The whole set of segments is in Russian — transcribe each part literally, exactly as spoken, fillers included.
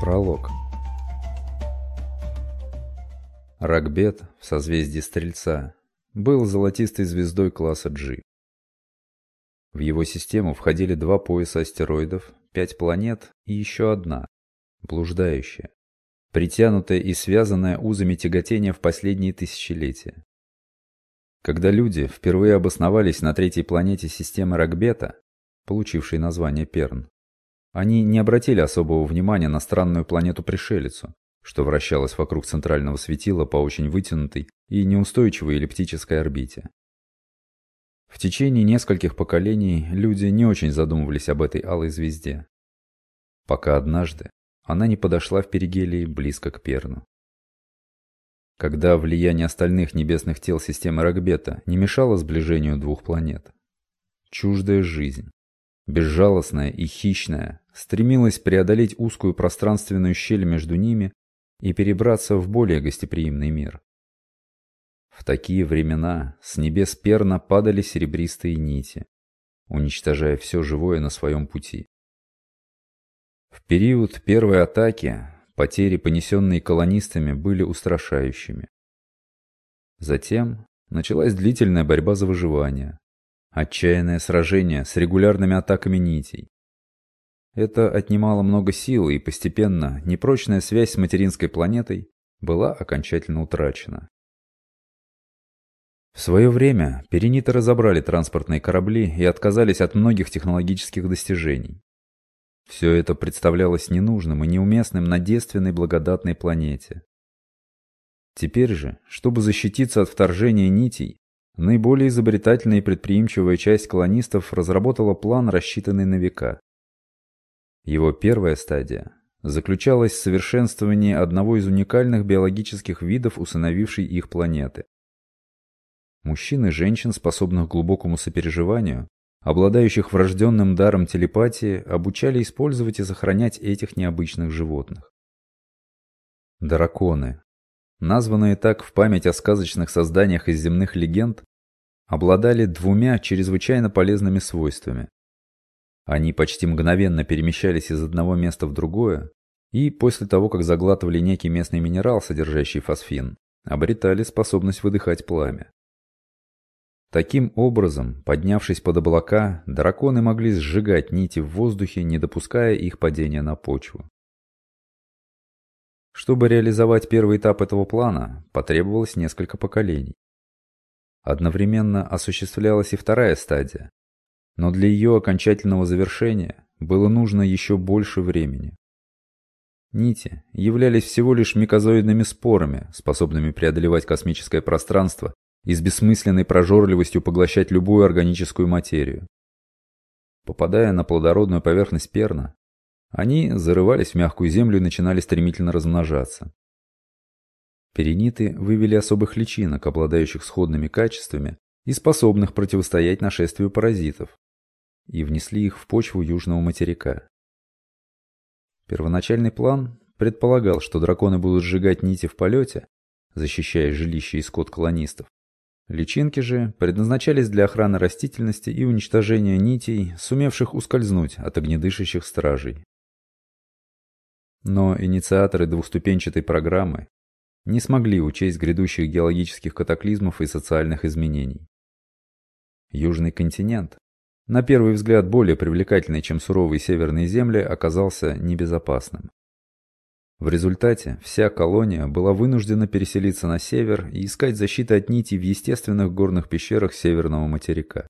Пролог. Ракбет в созвездии Стрельца был золотистой звездой класса G. В его систему входили два пояса астероидов, пять планет и еще одна, блуждающая, притянутая и связанная узами тяготения в последние тысячелетия. Когда люди впервые обосновались на третьей планете системы Ракбета, получившей название Перн, они не обратили особого внимания на странную планету-пришелицу, что вращалась вокруг центрального светила по очень вытянутой и неустойчивой эллиптической орбите. В течение нескольких поколений люди не очень задумывались об этой алой звезде, пока однажды она не подошла в перигелии близко к Перну. Когда влияние остальных небесных тел системы Ракбета не мешало сближению двух планет, чуждая жизнь, безжалостная и хищная, стремилась преодолеть узкую пространственную щель между ними и перебраться в более гостеприимный мир. В такие времена с небес Перна падали серебристые нити, уничтожая все живое на своем пути. В период первой атаки потери, понесенные колонистами, были устрашающими. Затем началась длительная борьба за выживание, отчаянное сражение с регулярными атаками нитей. Это отнимало много сил, и постепенно непрочная связь с материнской планетой была окончательно утрачена. В свое время периниты разобрали транспортные корабли и отказались от многих технологических достижений. Все это представлялось ненужным и неуместным на девственной благодатной планете. Теперь же, чтобы защититься от вторжения нитей, наиболее изобретательная и предприимчивая часть колонистов разработала план, рассчитанный на века. Его первая стадия заключалась в совершенствовании одного из уникальных биологических видов, усыновившей их планеты. Мужчин и женщин, способных к глубокому сопереживанию, обладающих врожденным даром телепатии, обучали использовать и сохранять этих необычных животных. Драконы, названные так в память о сказочных созданиях из земных легенд, обладали двумя чрезвычайно полезными свойствами. Они почти мгновенно перемещались из одного места в другое и, после того, как заглатывали некий местный минерал, содержащий фосфин, обретали способность выдыхать пламя. Таким образом, поднявшись под облака, драконы могли сжигать нити в воздухе, не допуская их падения на почву. Чтобы реализовать первый этап этого плана, потребовалось несколько поколений. Одновременно осуществлялась и вторая стадия, но для ее окончательного завершения было нужно еще больше времени. Нити являлись всего лишь микозоидными спорами, способными преодолевать космическое пространство и с бессмысленной прожорливостью поглощать любую органическую материю. Попадая на плодородную поверхность Перна, они зарывались в мягкую землю и начинали стремительно размножаться. Периниты вывели особых личинок, обладающих сходными качествами и способных противостоять нашествию паразитов, и внесли их в почву южного материка. Первоначальный план предполагал, что драконы будут сжигать нити в полете, защищая жилище и скот колонистов. Личинки же предназначались для охраны растительности и уничтожения нитей, сумевших ускользнуть от огнедышащих стражей. Но инициаторы двухступенчатой программы не смогли учесть грядущих геологических катаклизмов и социальных изменений. Южный континент, на первый взгляд более привлекательный, чем суровые северные земли, оказался небезопасным. В результате вся колония была вынуждена переселиться на север и искать защиты от нитей в естественных горных пещерах северного материка.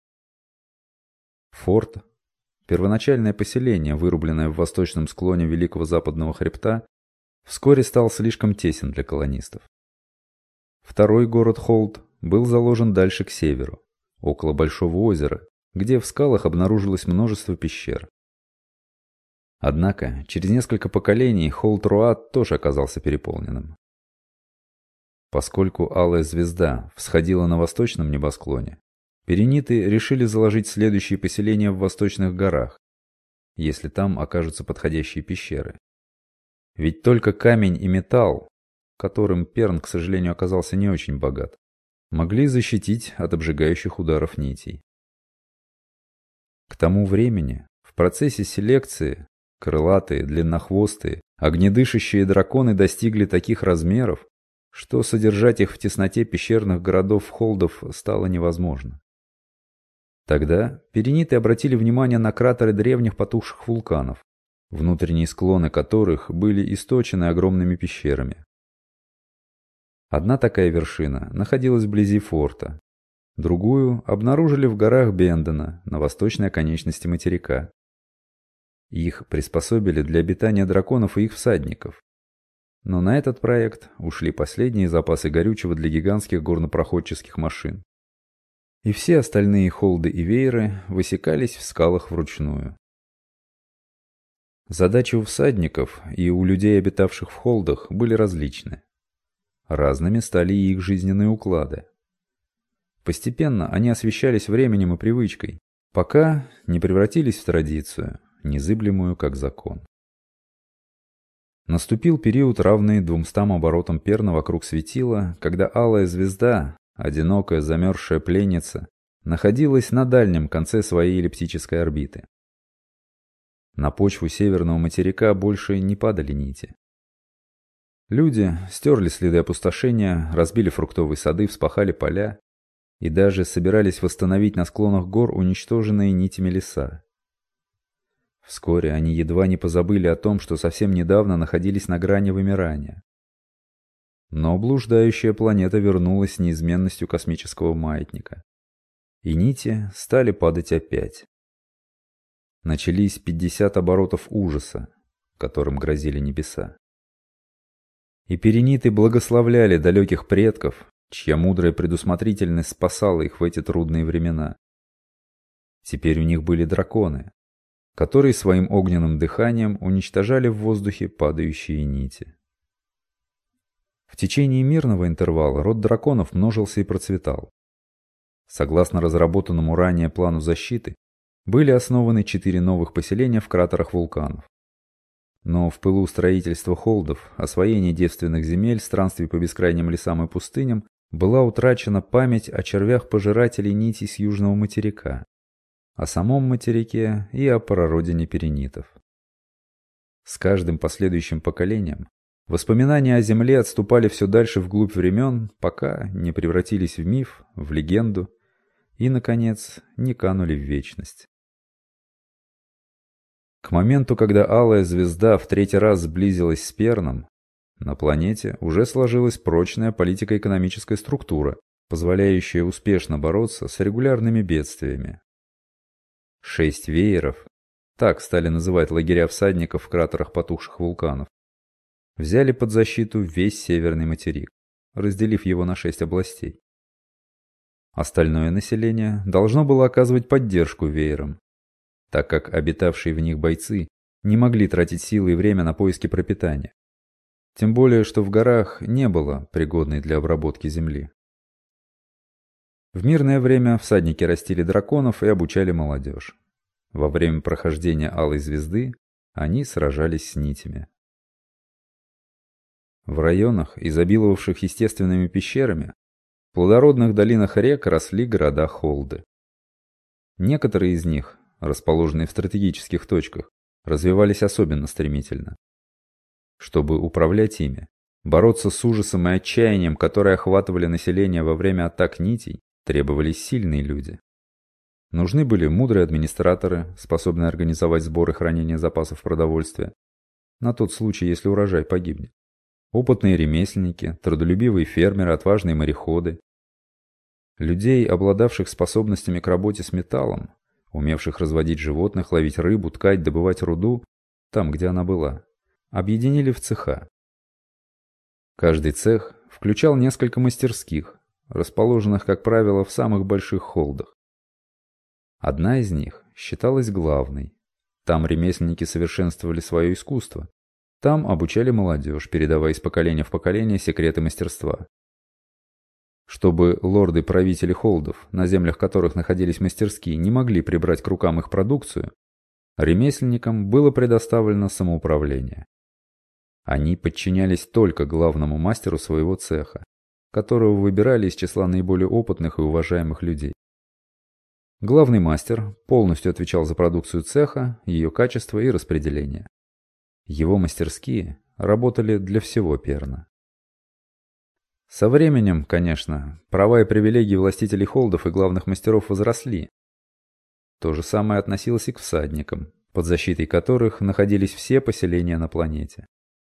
Форт, первоначальное поселение, вырубленное в восточном склоне Великого Западного хребта, вскоре стал слишком тесен для колонистов. Второй город Холд был заложен дальше к северу, около Большого озера, где в скалах обнаружилось множество пещер. Однако, через несколько поколений Холд-Руат тоже оказался переполненным. Поскольку алая звезда всходила на восточном небосклоне, периниты решили заложить следующие поселения в восточных горах, если там окажутся подходящие пещеры. Ведь только камень и металл, которым Перн, к сожалению, оказался не очень богат, могли защитить от обжигающих ударов нитей. К тому времени в процессе селекции Крылатые, длиннохвостые, огнедышащие драконы достигли таких размеров, что содержать их в тесноте пещерных городов-холдов стало невозможно. Тогда периниты обратили внимание на кратеры древних потухших вулканов, внутренние склоны которых были источены огромными пещерами. Одна такая вершина находилась вблизи форта, другую обнаружили в горах Бендена на восточной оконечности материка. Их приспособили для обитания драконов и их всадников. Но на этот проект ушли последние запасы горючего для гигантских горнопроходческих машин. И все остальные холды и вееры высекались в скалах вручную. Задачи у всадников и у людей, обитавших в холдах, были различны. Разными стали и их жизненные уклады. Постепенно они освещались временем и привычкой, пока не превратились в традицию, незыблемую как закон. Наступил период, равный двумстам оборотам перна вокруг светила, когда алая звезда, одинокая замерзшая пленница, находилась на дальнем конце своей эллиптической орбиты. На почву северного материка больше не падали нити. Люди стерли следы опустошения, разбили фруктовые сады, вспахали поля и даже собирались восстановить на склонах гор уничтоженные нитями леса. Вскоре они едва не позабыли о том, что совсем недавно находились на грани вымирания. Но блуждающая планета вернулась с неизменностью космического маятника. И нити стали падать опять. Начались пятьдесят оборотов ужаса, которым грозили небеса. И периниты благословляли далеких предков, чья мудрая предусмотрительность спасала их в эти трудные времена. Теперь у них были драконы, которые своим огненным дыханием уничтожали в воздухе падающие нити. В течение мирного интервала род драконов множился и процветал. Согласно разработанному ранее плану защиты, были основаны четыре новых поселения в кратерах вулканов. Но в пылу строительства холдов, освоения девственных земель, странствий по бескрайним лесам и пустыням была утрачена память о червях-пожирателей нитей с южного материка, о самом материке и о прародине перинитов. С каждым последующим поколением воспоминания о Земле отступали все дальше вглубь времен, пока не превратились в миф, в легенду и, наконец, не канули в вечность. К моменту, когда алая звезда в третий раз сблизилась с Перном, на планете уже сложилась прочная политико-экономическая структура, позволяющая успешно бороться с регулярными бедствиями. Шесть вееров, так стали называть лагеря всадников в кратерах потухших вулканов, взяли под защиту весь северный материк, разделив его на шесть областей. Остальное население должно было оказывать поддержку веерам, так как обитавшие в них бойцы не могли тратить силы и время на поиски пропитания. Тем более, что в горах не было пригодной для обработки земли. В мирное время всадники растили драконов и обучали молодежь. Во время прохождения алой звезды они сражались с нитями. В районах, изобиловавших естественными пещерами, в плодородных долинах рек росли города-холды. Некоторые из них, расположенные в стратегических точках, развивались особенно стремительно. Чтобы управлять ими, бороться с ужасом и отчаянием, которые охватывали население во время атак нитей, требовались сильные люди. Нужны были мудрые администраторы, способные организовать сбор и хранение запасов продовольствия, на тот случай, если урожай погибнет. Опытные ремесленники, трудолюбивые фермеры, отважные мореходы. Людей, обладавших способностями к работе с металлом, умевших разводить животных, ловить рыбу, ткать, добывать руду, там, где она была, объединили в цеха. Каждый цех включал несколько мастерских, расположенных, как правило, в самых больших холдах. Одна из них считалась главной. Там ремесленники совершенствовали свое искусство. Там обучали молодежь, передавая из поколения в поколение секреты мастерства. Чтобы лорды-правители холдов, на землях которых находились мастерские, не могли прибрать к рукам их продукцию, ремесленникам было предоставлено самоуправление. Они подчинялись только главному мастеру своего цеха, которого выбирали из числа наиболее опытных и уважаемых людей. Главный мастер полностью отвечал за продукцию цеха, ее качество и распределение. Его мастерские работали для всего Перна. Со временем, конечно, права и привилегии властителей холдов и главных мастеров возросли. То же самое относилось и к всадникам, под защитой которых находились все поселения на планете.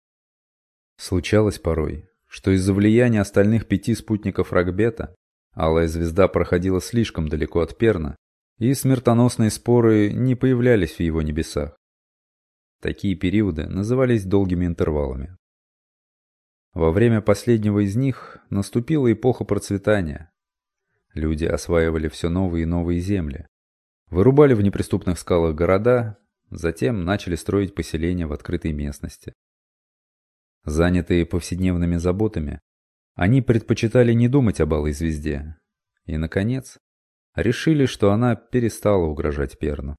Случалось порой, что из-за влияния остальных пяти спутников Рагбета Алая Звезда проходила слишком далеко от Перна, и смертоносные споры не появлялись в его небесах. Такие периоды назывались долгими интервалами. Во время последнего из них наступила эпоха процветания. Люди осваивали все новые и новые земли, вырубали в неприступных скалах города, затем начали строить поселения в открытой местности. Занятые повседневными заботами, они предпочитали не думать об Алой Звезде и, наконец, решили, что она перестала угрожать Перну.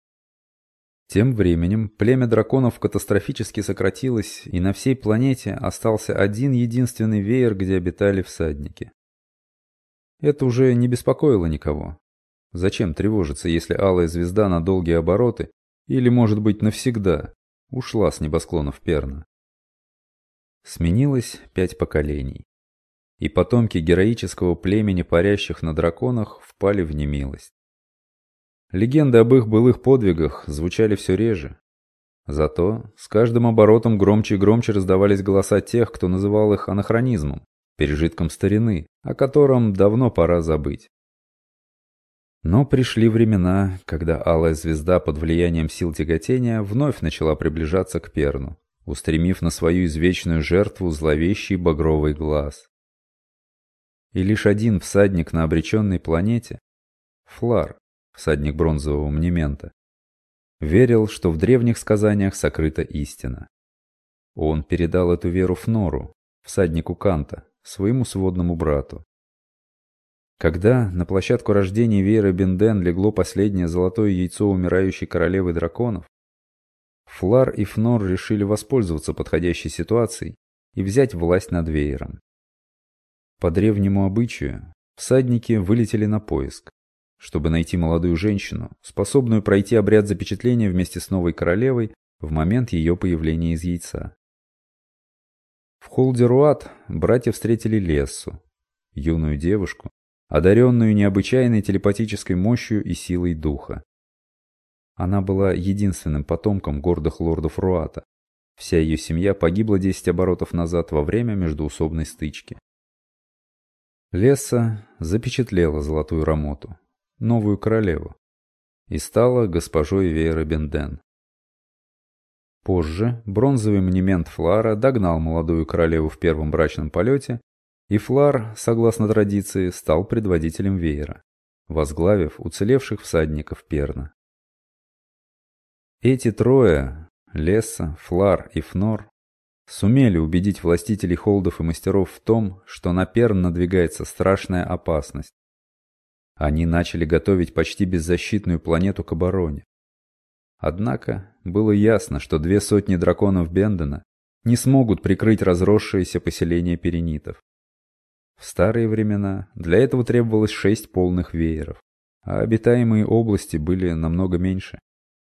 Тем временем племя драконов катастрофически сократилось, и на всей планете остался один единственный веер, где обитали всадники. Это уже не беспокоило никого. Зачем тревожиться, если Алая Звезда на долгие обороты, или, может быть, навсегда, ушла с небосклонов Перна? Сменилось пять поколений, и потомки героического племени парящих на драконах впали в немилость. Легенды об их былых подвигах звучали все реже. Зато с каждым оборотом громче и громче раздавались голоса тех, кто называл их анахронизмом, пережитком старины, о котором давно пора забыть. Но пришли времена, когда Алая Звезда под влиянием сил тяготения вновь начала приближаться к Перну, устремив на свою извечную жертву зловещий багровый глаз. И лишь один всадник на обреченной планете, Флар, всадник бронзового мнемента, верил, что в древних сказаниях сокрыта истина. Он передал эту веру Фнору, всаднику Канта, своему сводному брату. Когда на площадку рождения веера Бенден легло последнее золотое яйцо умирающей королевы драконов, Флар и Фнор решили воспользоваться подходящей ситуацией и взять власть над веером. По древнему обычаю, всадники вылетели на поиск, чтобы найти молодую женщину, способную пройти обряд запечатления вместе с новой королевой в момент ее появления из яйца. В холде Руат братья встретили Лессу, юную девушку, одаренную необычайной телепатической мощью и силой духа. Она была единственным потомком гордых лордов Руата. Вся ее семья погибла десять оборотов назад во время междоусобной стычки. Лесса запечатлела золотую Рамоту, новую королеву, и стала госпожой веера Бенден. Позже бронзовый монумент Флара догнал молодую королеву в первом брачном полете, и Флар, согласно традиции, стал предводителем веера, возглавив уцелевших всадников Перна. Эти трое, Лесса, Флар и Фнор, сумели убедить властителей холдов и мастеров в том, что на Перн надвигается страшная опасность. Они начали готовить почти беззащитную планету к обороне. Однако было ясно, что две сотни драконов Бендена не смогут прикрыть разросшееся поселение перинитов. В старые времена для этого требовалось шесть полных вееров, а обитаемые области были намного меньше.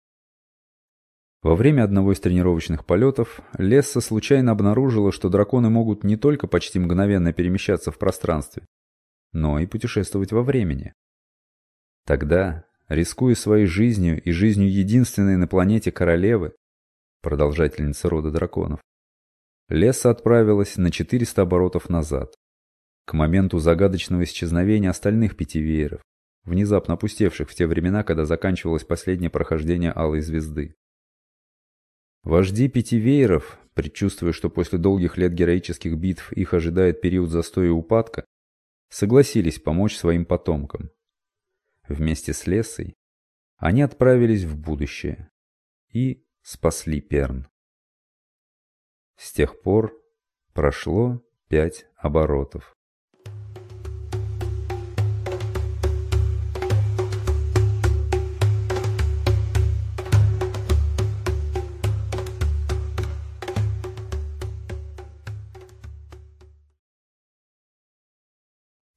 Во время одного из тренировочных полетов Лесса случайно обнаружила, что драконы могут не только почти мгновенно перемещаться в пространстве, но и путешествовать во времени. Тогда, рискуя своей жизнью и жизнью единственной на планете королевы, продолжательницы рода драконов, Лесса отправилась на четыреста оборотов назад, к моменту загадочного исчезновения остальных пяти вееров, внезапно опустевших в те времена, когда заканчивалось последнее прохождение Алой Звезды. Вожди пяти вееров, предчувствуя, что после долгих лет героических битв их ожидает период застоя и упадка, согласились помочь своим потомкам. Вместе с Лессой они отправились в будущее и спасли Перн. С тех пор прошло пять оборотов.